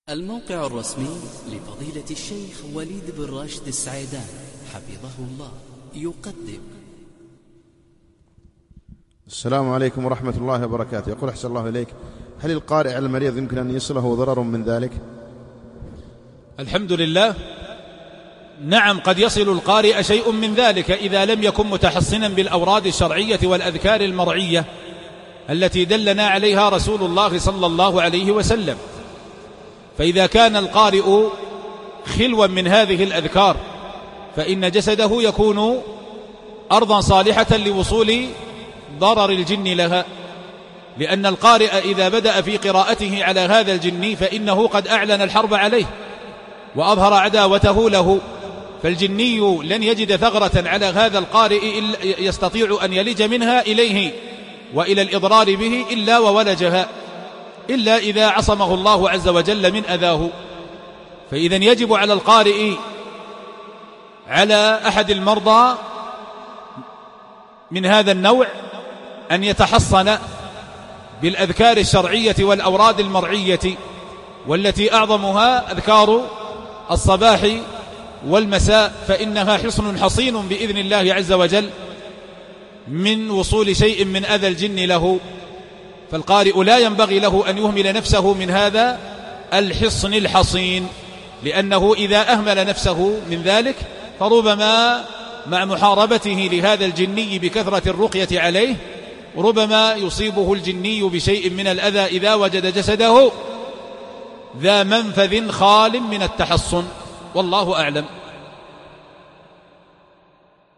الموقع الرسمي لفضيلة الشيخ وليد بن راشد السعيدان حفظه الله يقدم. السلام عليكم ورحمة الله وبركاته. يقول أحسن الله إليك، هل القارئ على المريض يمكن أن يصله ضرر من ذلك؟ الحمد لله، نعم، قد يصل القارئ شيء من ذلك إذا لم يكن متحصنا بالأوراد الشرعية والأذكار المرعية التي دلنا عليها رسول الله صلى الله عليه وسلم. فإذا كان القارئ خلوا من هذه الأذكار فإن جسده يكون أرضا صالحة لوصول ضرر الجن لها، لأن القارئ إذا بدأ في قراءته على هذا الجن فإنه قد أعلن الحرب عليه وأظهر عداوته له، فالجني لن يجد ثغرة على هذا القارئ يستطيع أن يلج منها إليه وإلى الإضرار به إلا وولجها، إلا إذا عصمه الله عز وجل من أذاه. فإذا يجب على القارئ على أحد المرضى من هذا النوع أن يتحصن بالأذكار الشرعية والأوراد المرعية، والتي أعظمها أذكار الصباح والمساء، فإنها حصن حصين بإذن الله عز وجل من وصول شيء من أذى الجن له. فالقارئ لا ينبغي له أن يهمل نفسه من هذا الحصن الحصين، لأنه إذا أهمل نفسه من ذلك فربما مع محاربته لهذا الجني بكثرة الرقية عليه ربما يصيبه الجني بشيء من الأذى إذا وجد جسده ذا منفذ خال من التحصن، والله أعلم.